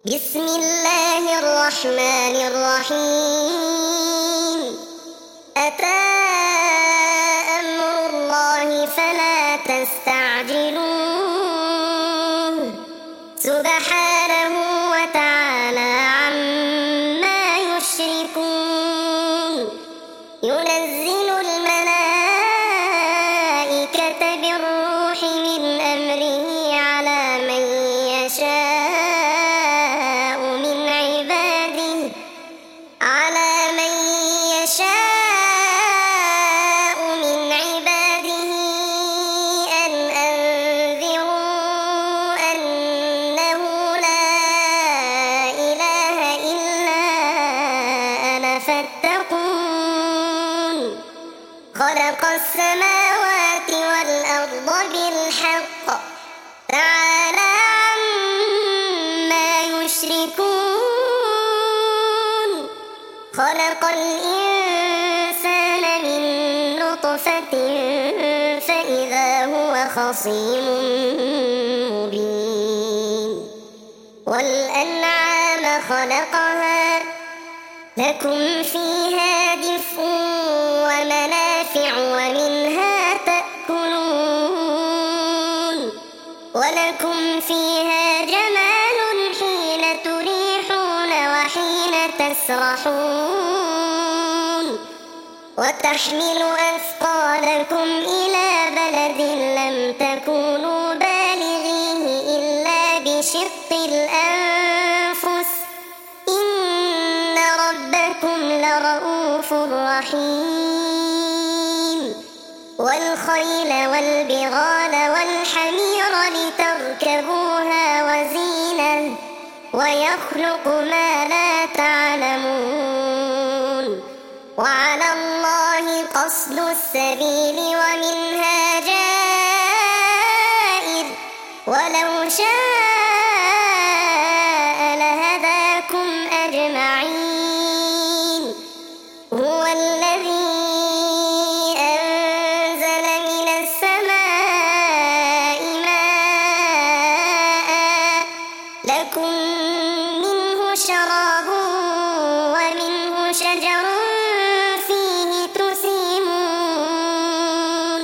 بسم الله الرحمن الرحيم. أتى أمر الله فلا تستعجلوه سبحانه وتعالى عما يشركون. ينزل الملائكة بالروح من أمره على من يشاء من عباده أن أنذروا أنه لا إله إلا أنا فاتقون. خلق السماوات والأرض بالحق تعالى عما يشركون. خلق الإنسان من نطفة فإذا هو خصيم مبين. والأنعام خلقها لكم فيها دفء ومنافع ومنها تأكلون. ولكم فيها جمال حين تريحون وحين تسرحون. وتحمل أثقالكم إلى بلد لم تكونوا بالغيه إلا بشق الأنفس إن ربكم لرؤوف رحيم. والخيل والبغال والحمير لتركبوها وزينة ويخلق ما لا تعلمون. وعلى الله قصد السبيل ومنها جائر ولو شاء لهداكم أجمعين. هو الذي أنزل من السماء ماء لكم منه شراب ومنه شجر فيه تسيمون.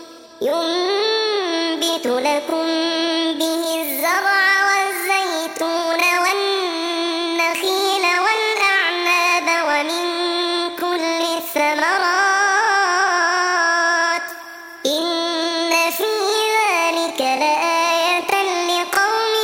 ينبت لكم به الزرع والزيتون والنخيل والأعناب ومن كل الثمرات إن في ذلك لآية لقوم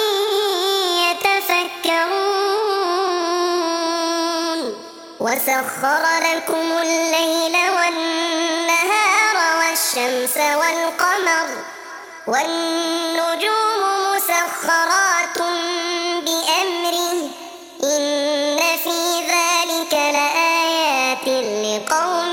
يتفكرون. وسخر لكم الليل والنهار والشمس والقمر والنجوم مسخرات بأمره إن في ذلك لآيات لقوم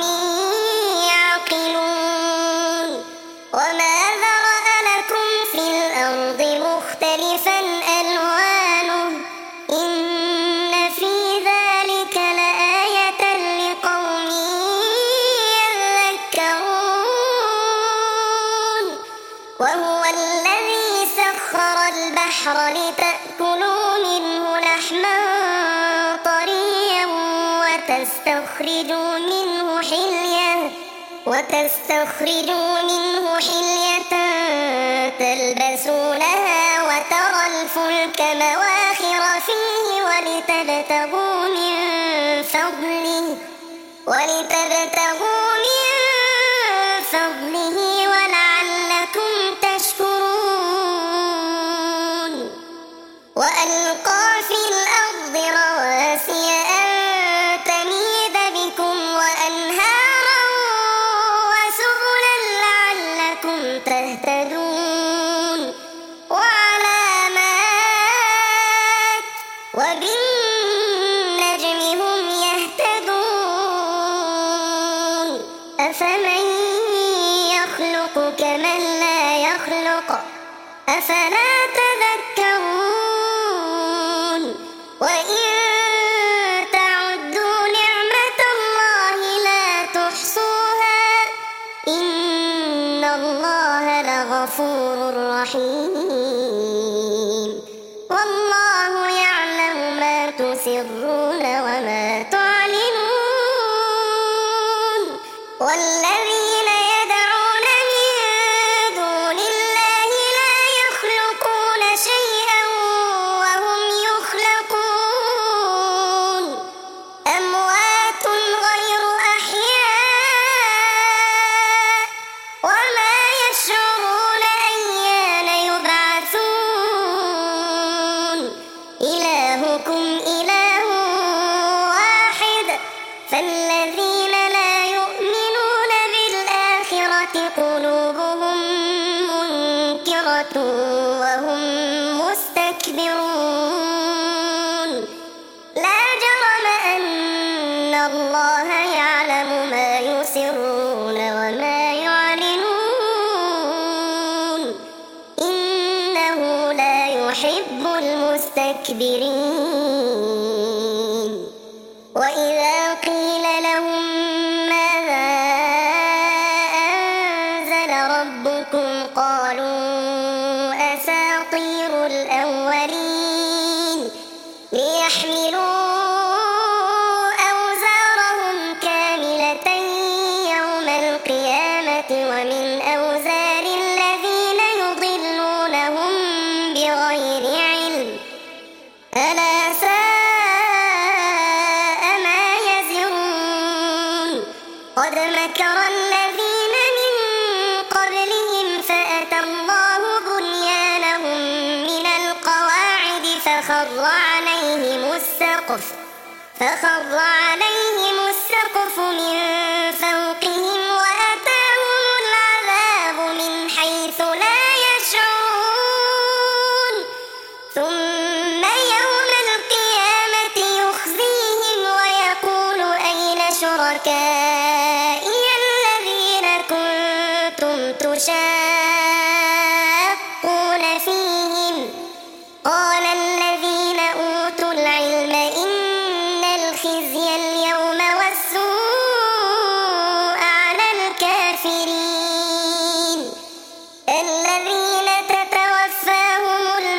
يعقلون. وما ذرأ لكم في الأرض مختلفا ألوانه إن في ذلك لآية لقوم يذكرون. وهو الذي سخر البحر لتأكلوا منه لحما طريا وتستخرجوا منه حلية تلبسونها وترى الفلك مواخر فيه ولتبتغوا من فضله ولعلكم تشكرون. وألقى في الأرض رواسي أن تميد بكم وأنهارا وسبلا لعلكم تهتدون. وعلامات وبالنجم هم يهتدون. أفمن يخلق كمن لا يخلق أفلا تذكرون. وإن تعدوا نعمة الله لا تحصوها إن الله لغفور رحيم. والله يعلم تسرون وما تعلنون والذين يدعون من دون الله لا يخلقون شيئا وهم يخلقون أموات غير أحياء وما يشعرون أيان يبعثون إلهكم إله واحد فالذين لا يؤمنون بالآخرة قلوبهم منكرة وهم مستكبرون لا جرم أن الله يعلم ما يسرون وما يعلنون إنه لا يحب المستكبرين وإذا قيل لهم ماذا أنزل ربكم قالوا أساطير الأولين ليحملوا أوزارهم كاملة يوم القيامة ومن أوزار الذين يضلونهم بغير علم ألا ساء ما يزرون قد مكر الذين من قبلهم فأتى الله بنيانهم من القواعد فخر عليهم السقف من فوقهم وأتاهم العذاب من حيث لا يشعرون ثم يوم القيامة يخزيهم ويقول أين شركائي الذين كنتم تشاقون فيهم قال الذين أوتوا العلم إن الخزي اليوم والسوء على الكافرين الذين تتوفاهم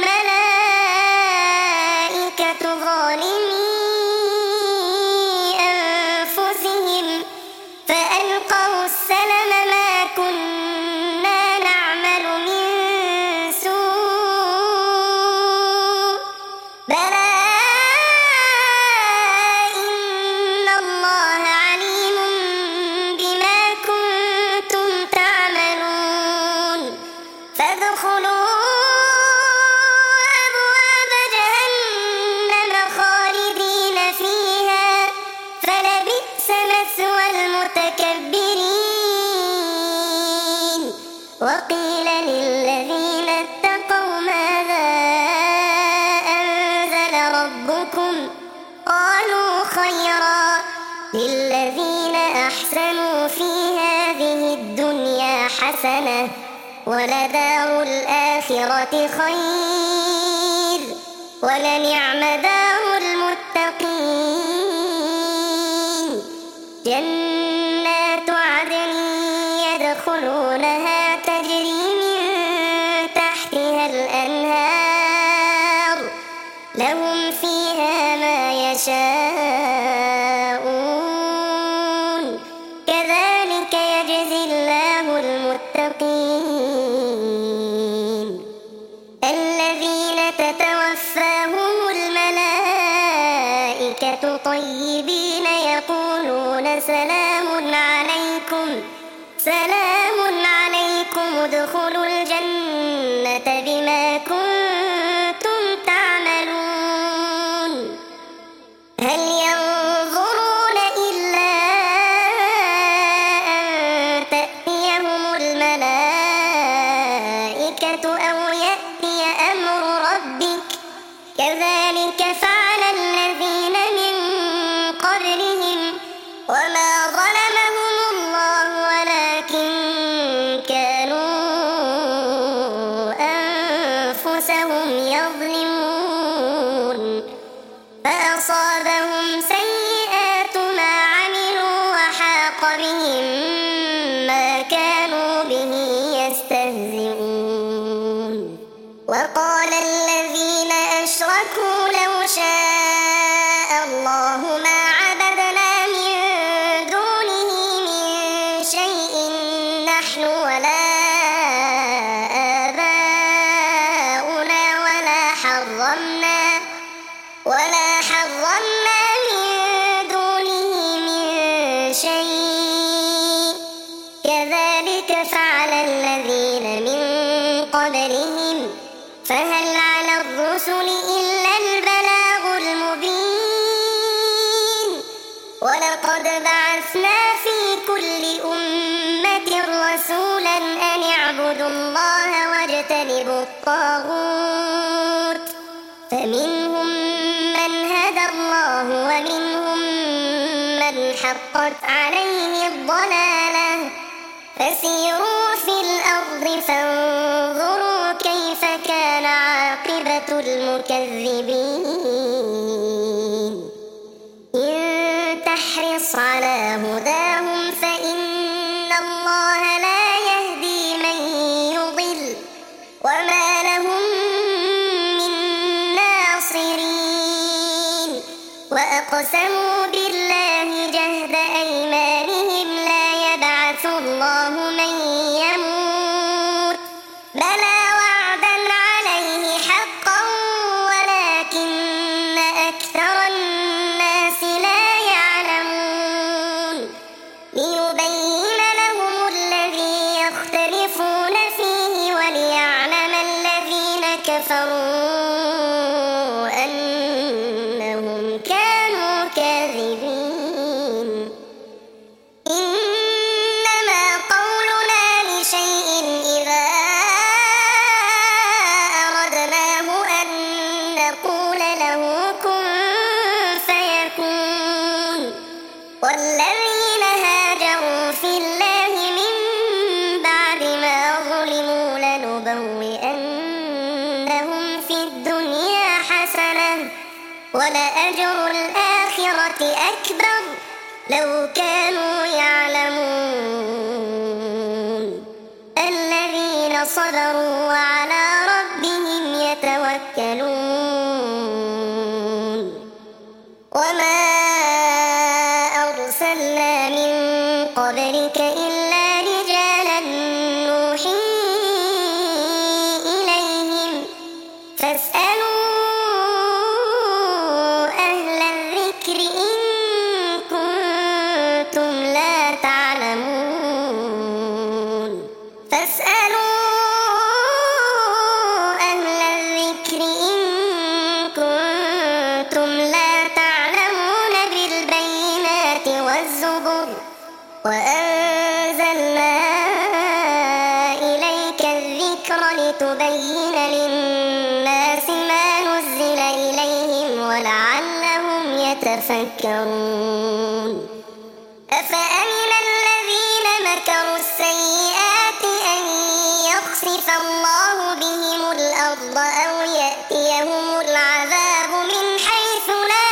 الملائكة ظالمي أنفسهم فألقوا السلم ما كنا نعمل من سوء بلى إن الله عليم بما كنتم تعملون فادخلوا أبواب جهنم خالدين فيها فلبئس مثوى المتكبرين وقيل للذين اتقوا ماذا أنزل ربكم قالوا خيرا للذين أحسنوا في هذه الدنيا حسنة ولدار الآخرة خير ولنعم دار المتقين جنات عدن يدخلونها تجري من تحتها الأنهار لهم فيها ما يشاءون كذلك يجزي الله المتقين الذين تتوفاهم الملائكة طيبين يقولون سلام عليكم ادخلوا الجنة بما كنتم تعملون هل ينظرون إلا أن تأتيهم الملائكة أو يأتي أمر ربك كذلك فعل الذين من قبلهم وما ظلمهم الله ولكن كانوا أنفسهم يظلمون فأصابهم سيئات ما عملوا وحاق بهم ما كانوا به يستهزئون وقال الذين أشركوا لو شاء ولقد بعثنا في كل أمة رسولا أن اعبدوا الله واجتنبوا الطاغوت فمنهم من هدى الله ومنهم من حقت عليه الضلالة فسيروا في الأرض فانظروا كيف كان عاقبة المكذبين إن تحرص على هداهم فإن الله لا يهدي من يضل وما لهم من ناصرين وأقسموا بالله جهد أيمانهم لا يبعث الله من يموت بلى وعدا عليه حقا ولكن أكثر الناس لا يعلمون ليبين لهم الذي يختلفون فيه وليعلم الذين كفروا أنهم كانوا كاذبين إنما قولنا لشيء إذا أردناه أن نقول له كن فيكون والذين هاجروا في الله من بعد ما ظلموا لنبوئنهم في الدنيا حسنة ولأجر الآخرة أكبر لو كانوا يعلمون الذين صبروا وعلى ربهم يتوكلون وما أرسلنا من قبلك إلا رجالا نوحي إليهم فاسألوا أهل الذكر إن كنتم لا تعلمون فاسألوا أهل الذكر إن كنتم لا تعلمون بالبينات والزبر وأنزلنا إليك الذكر لتبين للناس ما نزل إليهم ولعلهم يتفكرون أفأمن الذين مكروا السيئات أن يخسف الله بهم الأرض أو يأتيهم العذاب من حيث لا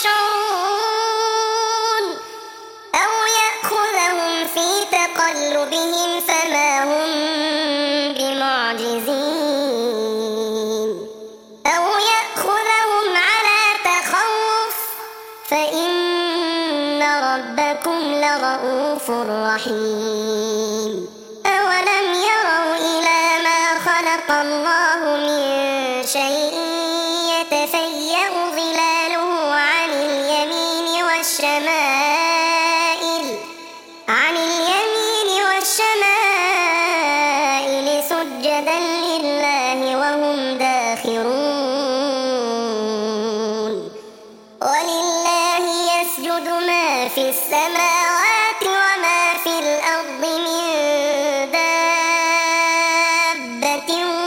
يشعرون أو يأخذهم في تقلبهم فما هم بمعجزين أو يأخذهم على تخوف فإن ربكم لرؤوف رحيم أولم يروا إلى ما خلق الله من شيء يتفيأ ظلاله عن اليمين والشمائل سجدا لله وهم داخرون ولله يسجد ما في السماوات وما في الأرض من دابة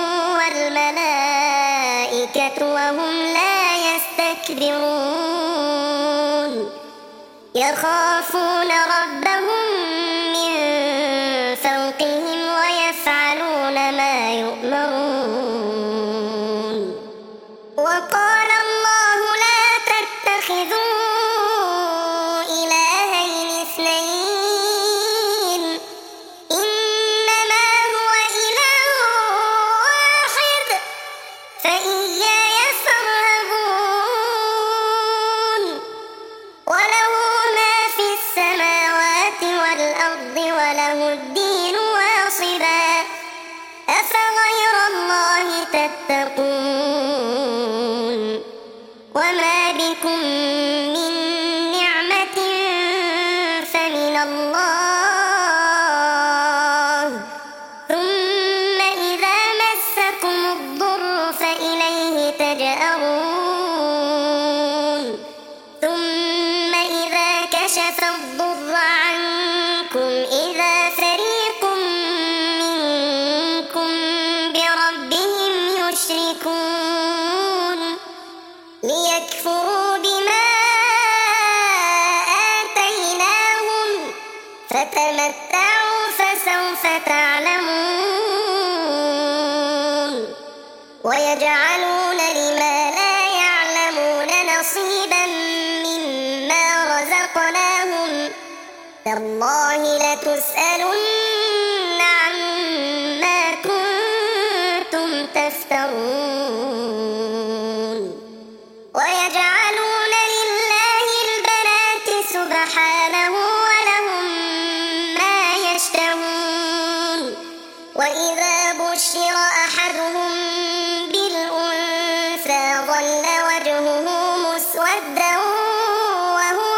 والملائكة وهم لا يستكبرون يخافون ربهم من فوقهم ويفعلون ما يؤمرون وقال الله لا تتخذوا إلهين اثنين إنما هو إله واحد فإياي فارهبون وله ما في السماوات والأرض وله الدين واصبا أفغير الله تتقون وما بكم من نعمة فمن الله ثم إذا مسكم الضر فإليه تجأرون ثم إذا كشف كشف الضر عنكم إذا فريق منكم بربهم يشركون ليكفروا بما آتيناهم فتمتعوا فسوف تعلمون ويجعلون لما لا يعلمون نصيبا مما رزقناهم تالله لتسألن عما كنتم تفترون ويجعلون لله البنات سبحانه ولهم ما يشتهون وإذا بشر أحدهم بالأنثى ظل وجهه مسودا وهو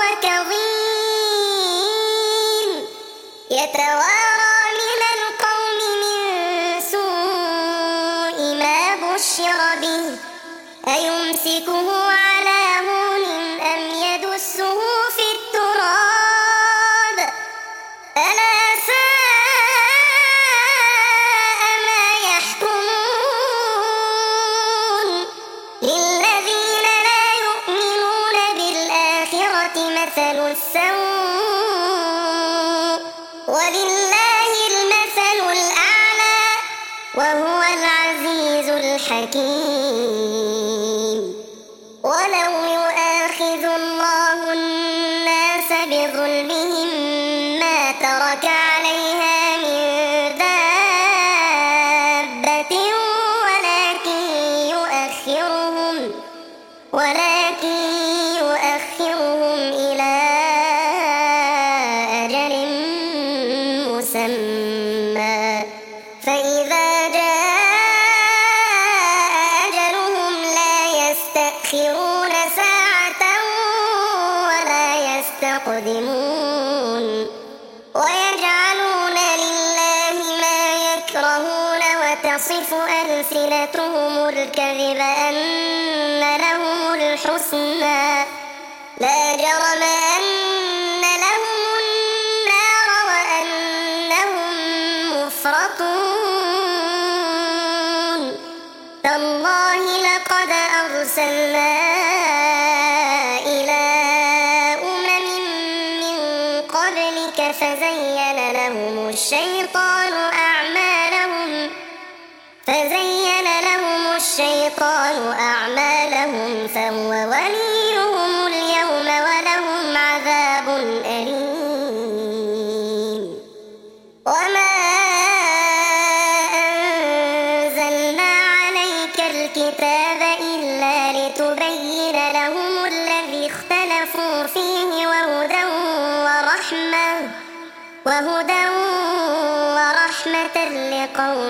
كظيم يتوارى من القوم من سوء ما بشر به أيمسكه على هون أم يدسه في التراب ألا ساء ما يحكمون للذين لا يؤمنون بالآخرة مثل السوء ولله المثل الأعلى وهو العزيز الحكيم ولو يؤاخذ الله الناس بظلمهم ما ترك عليها من دابة ولكن يؤخرهم إلى أجل مسمى فإذا جاء أجلهم لا يستأخرون ساعة ولا يستقدمون ويجعلون لله ما يكرهون وتصف ألسنتهم الكذب أن لهم الحسنى لا جرم أن لهم النار وأنهم مفرطون تالله لقد أرسلنا إلى أمم من قبلك فزين لهم الشيطان أعمالهم فهو وليهم اليوم ولهم عذاب أليم وما أنزلنا عليك الكتاب إلا لتبين لهم الذي اختلفوا فيه وهدى ورحمة لقوم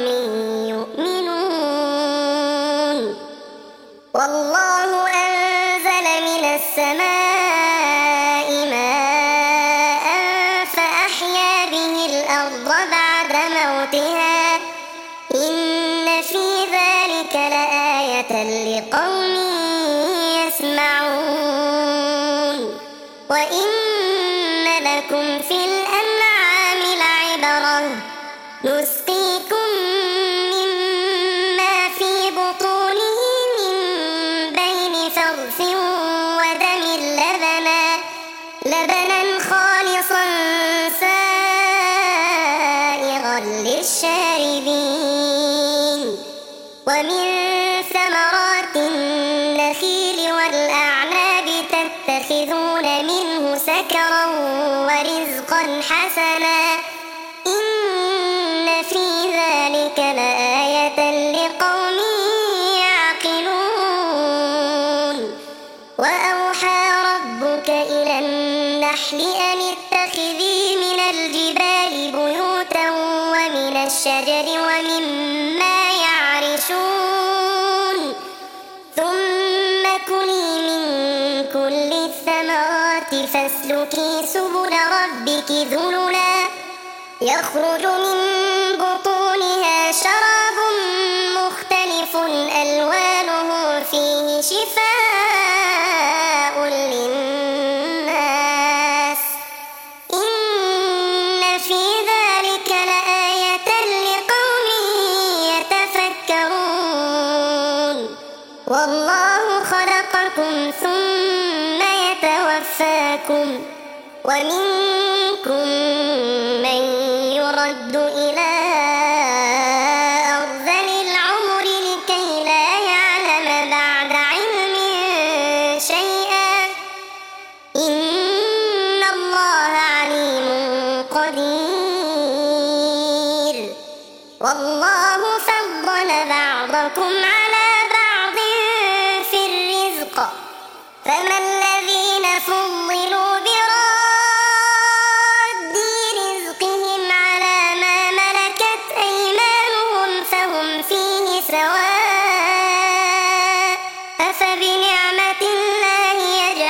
يؤمنون والله أنزل من السماء ماء فأحيا به الأرض بعد موتها إن في ذلك لآية لقوم يسمعون وإن لكم في الأنعام لعبرة نسقيكم مما في بطونه من بين فرث ودم لبنا خالصا سائغا للشاربين ومن ثمرات النخيل والأعناب تتخذون منه سكرا ورزقا حسنا إن في ذلك لآية لقوم يعقلون وأوحى ربك إلى النحل أن اتخذي من الجبال بيوتا ومن الشجر ومما يعرشون ثم كلي من كل الثمرات فاسلكي سبل ربك ذللا يخرج من بطونها شراب مختلف ألوانه فيه شفاء للناس يتوفاكم ومنكم من يرد إلى أرذل العمر لكي لا يعلم بعد علم شيئا إن الله عليم قدير والله فضل بعضكم على بعض في الرزق فما الذين فضلوا براد رزقهم على ما ملكت أيمانهم فهم فيه سواء أفبنعمة الله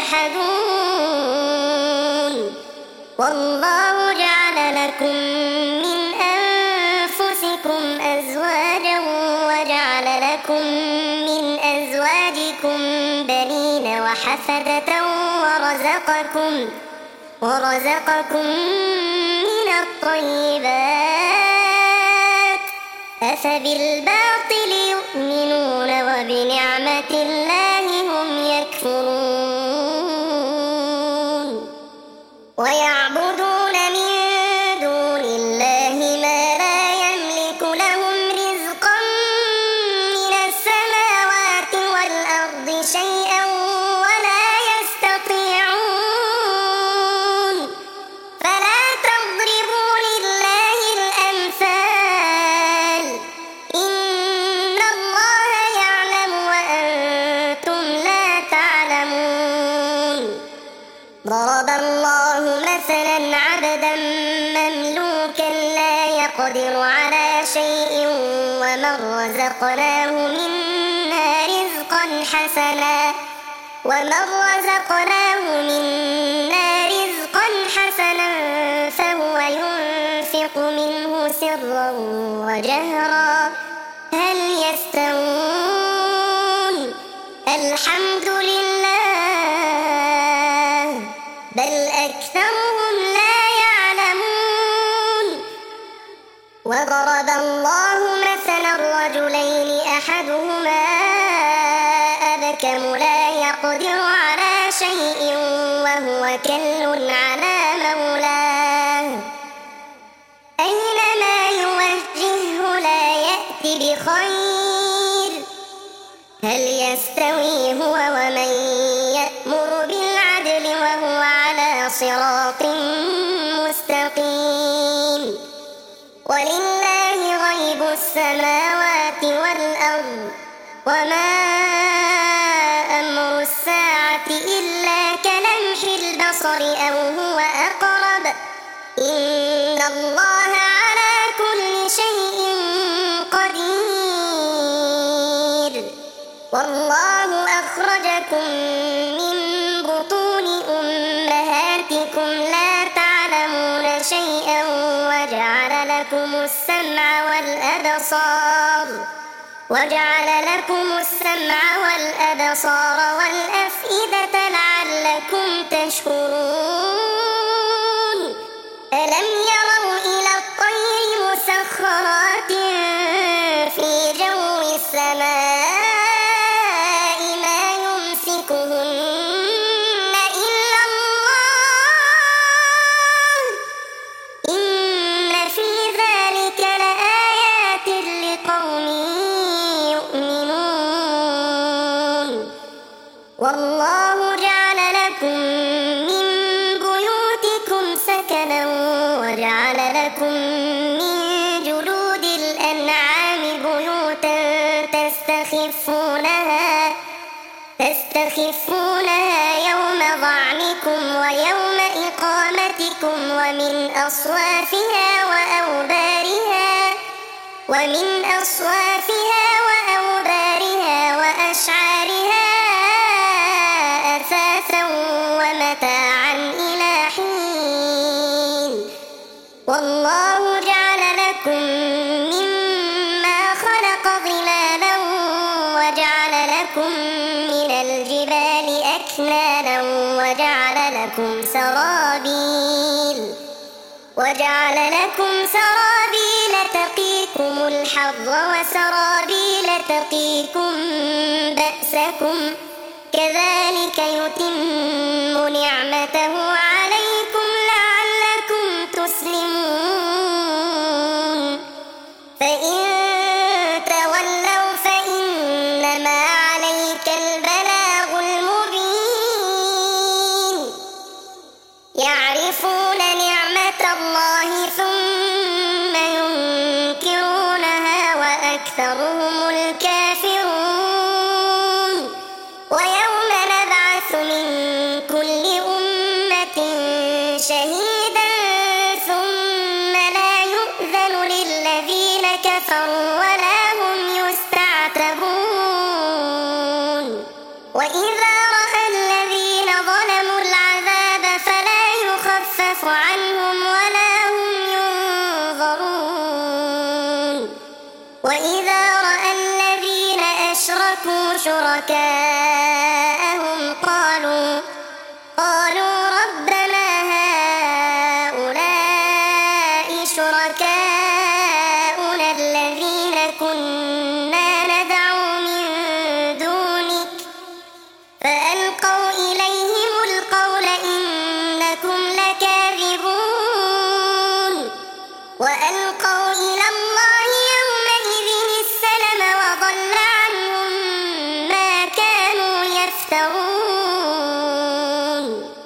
يجحدون والله جعل لكم من أنفسكم أزواجا وجعل لكم من أزواجكم بنين وحفدة ورزقكم من الطيبات أفبالباطل يؤمنون وبنعمة الله هم يكفرون ويعبدون من دون الله ما لا يملك لهم رزقا من السماوات والأرض شيئا ولا يستطيعون فلا تضربوا لله الأمثال إن الله يعلم وأنتم لا تعلمون ضرب الله مثلا عبدا مملوكا لا يقدر على شيء ومن رزقناه منا رزقا حسنا فهو ينفق منه سرا وجهرا هل يستوون الحمد لله بل أكثرهم لا يعلمون وضرب الله مثلا الرجلين أحدهما أبكم لا يقدر على شيء وهو كل على مولاه أينما يوجهه لا يأتي بخير هل يستوي هو ومن يأمر بالعدل وهو على صراط مستقيم ولله غيب السماوات والأرض وما أمر الساعة إلا كلمح البصر أو هو أقرب إن الله على كل شيء قدير والله أخرجكم من بطون أمهاتكم لا تعلمون شيئا وجعل لكم السمع والأبصار والأفئدة لعلكم تشكرون ألم يروا إلى الطير مسخرات في جو السماء ما يمسكهن إلا الله إن في ذلك لآيات لقوم يؤمنون والله جعل لكم من بيوتكم سكنا وجعل لكم من جلود الأنعام بيوتا تستخفونها يوم ظعنكم ويوم إقامتكم ومن أصوافها وأوبارها وأشعارها أثاثا ومتاعا إلى حين والله جعل لكم مما خلق ظلالا وجعل لكم من الجبال أكنانا وجعل لكم سرابيل تقيكم الحر وسرابيل تقيكم بأسكم كذلك يتم نعمته يعرفون نعمة الله ثم ينكرونها وأكثرهم الكافرون ويوم نبعث من كل أمة شهيدا ثم لا يؤذن للذين كفروا ولا هم يستعتبون وإذا رأى الذين ظلموا العذاب فلا يخفف عنهم ولا هم ينظرون وإذا رأى الذين أشركوا شركاءهم قالوا ربنا هؤلاء شركاؤنا الذين كنا ندعو من دونك فألقوا إليهم القول إنكم لكاذبون وألقوا إلى الله يومئذ السلم وضل عنهم ما كانوا يفترون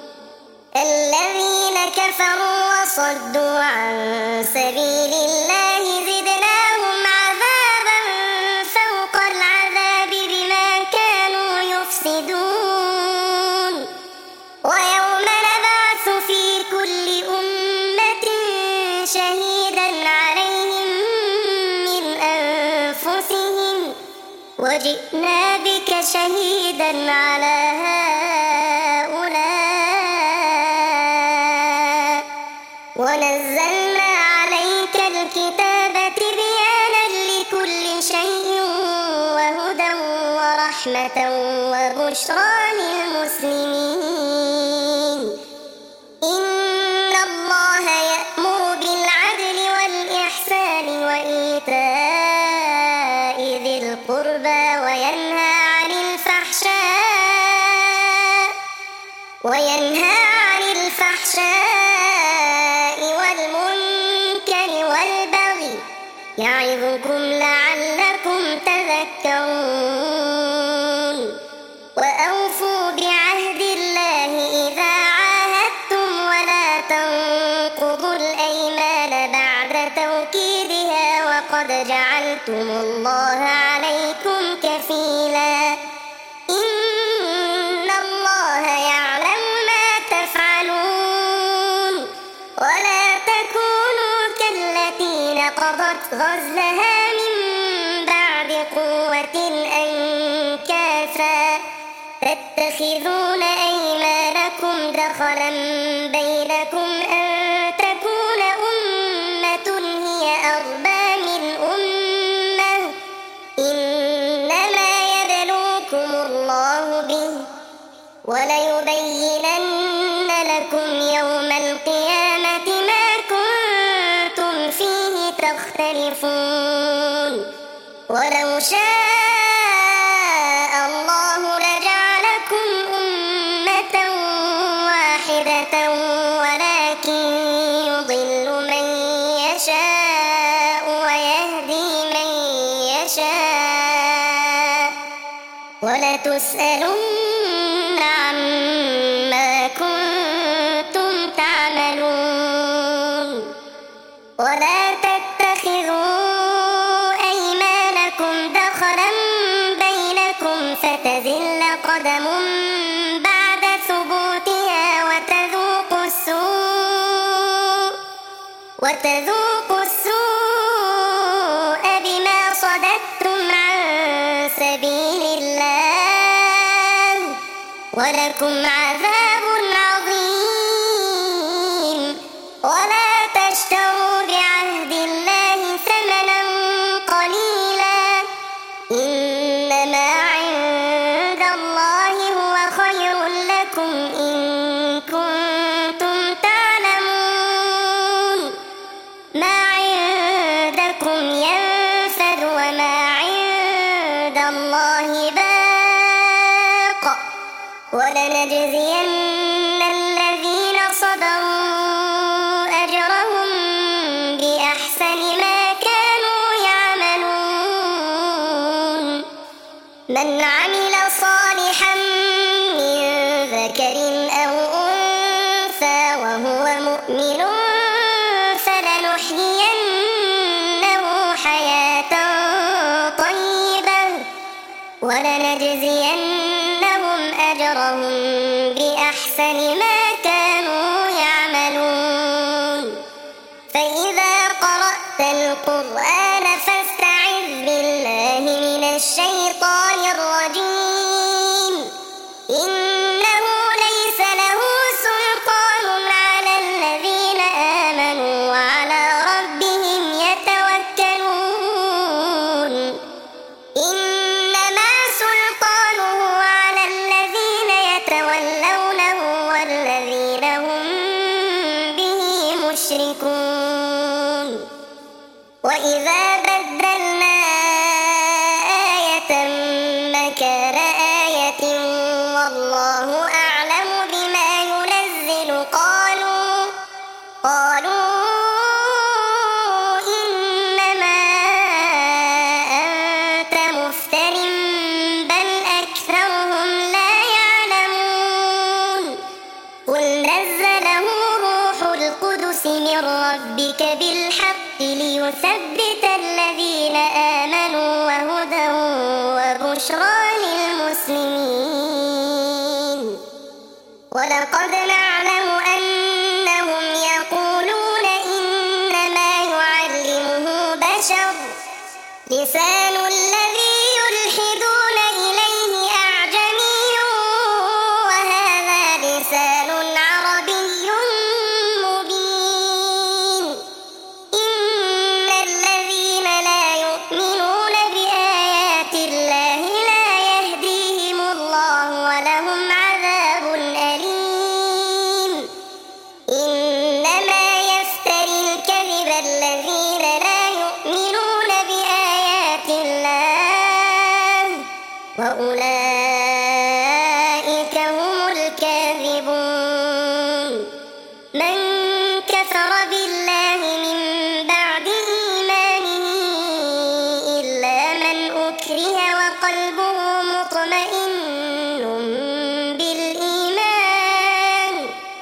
الذين كفروا وصدوا عن سبيل الله زدناهم عذابا فوق العذاب بما كانوا يفسدون ويوم نبعث في كل أمة شهيدا عليهم من أنفسهم وجئنا بك شهيدا على هؤلاء ونزلنا عليك الكتاب تبيانا لكل شيء وهدى ورحمة وبشرى للمسلمين إن الله يأمر بالعدل والإحسان وإيتاء ذي القربى وينهى عن الفحشاء والمنكر والبغي يعظكم لعلكم تذكرون وأوفوا بعهد الله إذا عاهدتم ولا تنقضوا الأيمان بعد توكيدها وقد جعلتم الله عليكم كفيلا إن الله يعلم ما تفعلون ولا تكونوا كالتي نقضت غزلها من بعد قوة أنكاثا تتخذون أيمانكم دخلا بينكم أن تكون أمة هي أربى من أمة إنما يبلوكم الله به وليبينن لكم يوم القيامة ما كنتم فيه تختلفون ولو شاء الله لجعلكم أمة واحدة ولكن يضل من يشاء ويهدي من يشاء ولتسألن عما كنتم تعملون ولا تتخذوا أيمانكم دخلا بينكم فتزل قدم بعد ثبوتها وتذوقوا السوء بما صددتم عن سبيل الله ولكم عذاب عظيم ولا تشتروا بعهد الله ثمنا قليلا إنما عند الله هو خير لكم إن كنتم تعلمون ما عندكم ينفد وما عند الله باق ولنجزين الذين صبروا أجرهم بأحسن ما كانوا يعملون من عمل صالحا من ذكر أو أنثى يؤمنون فلنحيينه حياة طيبة ولنجزينهم أجرهم بأحسن ما كانوا يعملون فإذا قرأت القرآن فاستعذ بالله من الشيطان الرجيم إنه ليس له سلطان على الذين آمنوا وعلى ربهم يتوكلون إنما سلطانه على الذين يتولونه والذين هم به مشركون وإذا بدلنا آية مكان آية والله أعلم بما ينزل قالوا إنما أنت مفتر بل أكثرهم لا يعلمون قل نزله روح القدس من ربك بالحق ليثبت الذين آمنوا وهدى وبشرى للمسلمين ولقد نعلم أنهم يقولون إنما يعلمه بشر لسان الذي يلحدون إليه أعجمي وهذا لسان عربي مبين إن الذين لا يؤمنون بآيات الله لا يهديهم الله ولهم عذاب أليم إنما يفتري الكذب الذين لا يؤمنون بآيات الله وأولئك هم الكاذبون من كفر بالله من بعد إيمانه إلا من أكره وقلبه مطمئن بالإيمان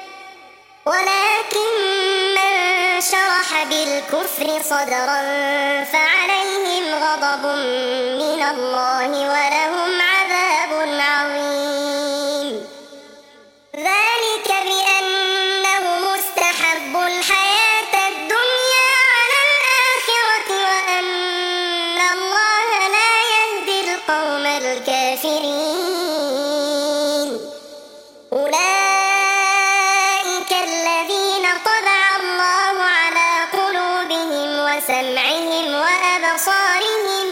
ولكن من شرح بالكفر صدرا فعليهم غضب من الله ولهم عذاب عظيم ذلك بأنهم استحبوا الحياة الدنيا على الآخرة وأن الله لا يهدي القوم الكافرين أولئك الذين طبع الله على قلوبهم وسمعهم وأبصارهم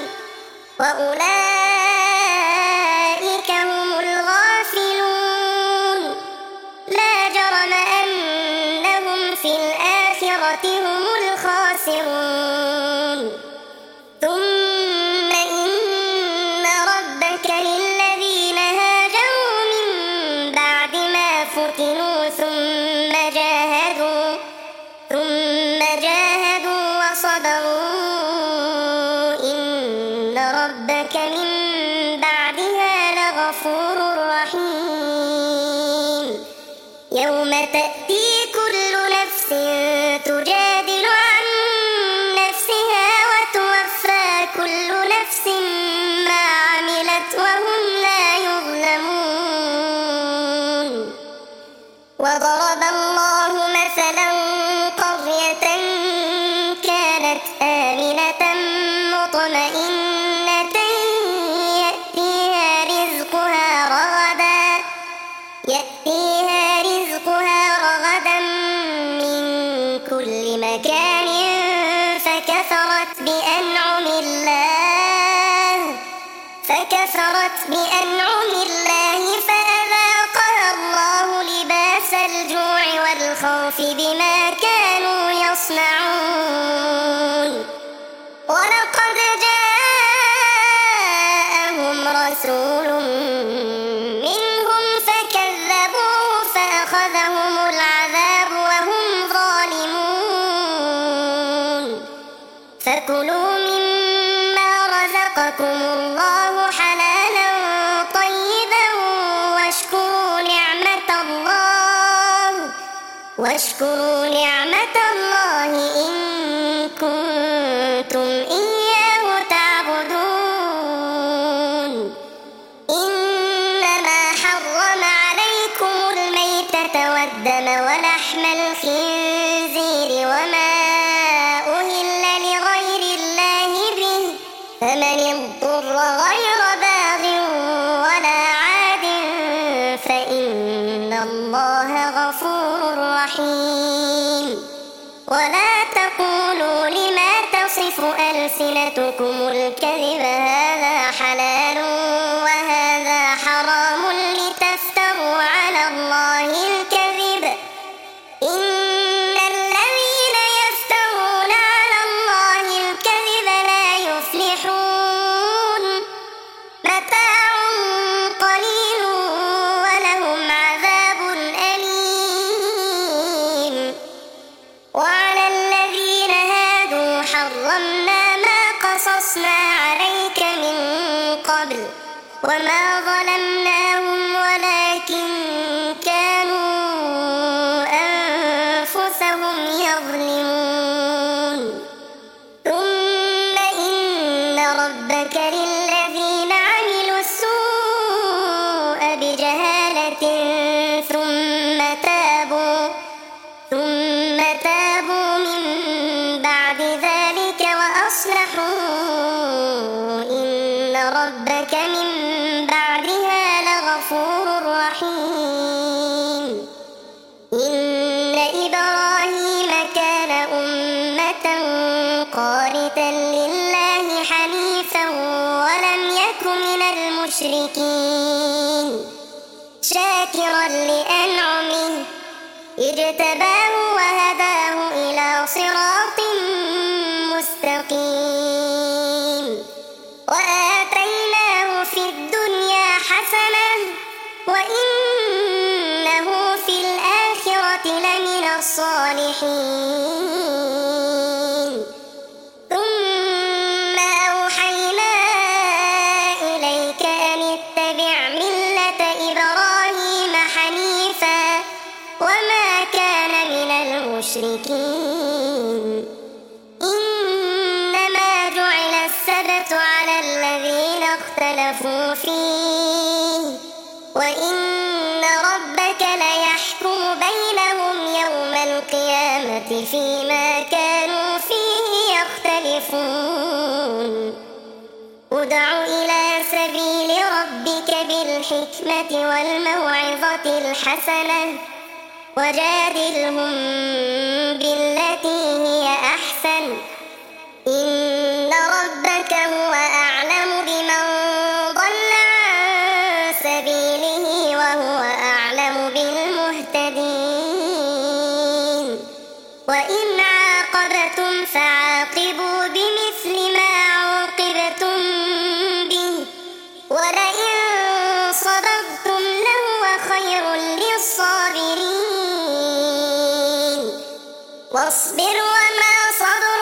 وأولئك هم الغافلون لا جرم أنهم في الآخرة هم الخاسرون ثم إن ربك للذين هاجروا من بعد ما فتنوا ثم جاهدوا وصبروا إن ربك من بعدها لغفور رحيم يوم تأتي كل نفس تجادل عن نفسها وتوفى كل نفس ما عملت وهم لا يظلمون وضرب الله مثلا قرية كانت آمنة مطمئنة يأتيها رزقها رغدا من كل مكان فكفرت بأنعم الله فأذاقها الله لباس الجوع والخوف بما كانوا يصنعون ولقد جاءهم رسول منهم فكذبوه فأخذهم العذاب وهم ظالمون فكلوا مما رزقكم الله حلالا طيبا واشكروا نعمة الله واشكروا نعمة الله إن كنتم إياه تعبدون إنما حرم عليكم الميتة والدم ولحم الخنزير وما أهل لغير الله به فمن اضطر غير باغ ولا عاد فإن الله غفور رحيم ولا تقولوا لما تصف ألسنتكم الكذب هذا حلال وهذا حرام لتفتروا على الله الكذب إن الذين يفترون على الله الكذب لا يفلحون متاع قليل ولهم عذاب أليم وعلى الذين هادوا حرمنا ما قصصنا عليك من قبل وما ظلمناهم ولكن كانوا أنفسهم يظلمون ثم إن ربك للذين عملوا السوء بجهالة ثم تابوا من بعد ذلك وأصلحوا إن ربك من بعدها لغفور رحيم إن إبراهيم كان أمة قانتا لله حنيفا ولم يك من المشركين شاكرا لأنعمه اجتباه وهداه إلى صراط مستقيم وآتيناه في الدنيا حسنة وإنه في الآخرة لمن الصالحين ثم أوحينا إليك أن اتبع ملة إبراهيم حنيفا وما كان من المشركين إنما جعل السبت على الذين اختلفوا فيه وإن ربك ليحكم بينهم يوم القيامة فيما كانوا فيه يختلفون ادع إلى سبيل ربك بالحكمة والموعظة الحسنة وجادلهم بالتي هي أحسن إن ربك هو أعلم بمن ضل عن سبيله وهو أعلم بالمهتدين وإن عاقبتم فعاقبوا بمثل ما عوقبتم به ولئن صبرتم لهو خير للصابرين واصبر وما صبر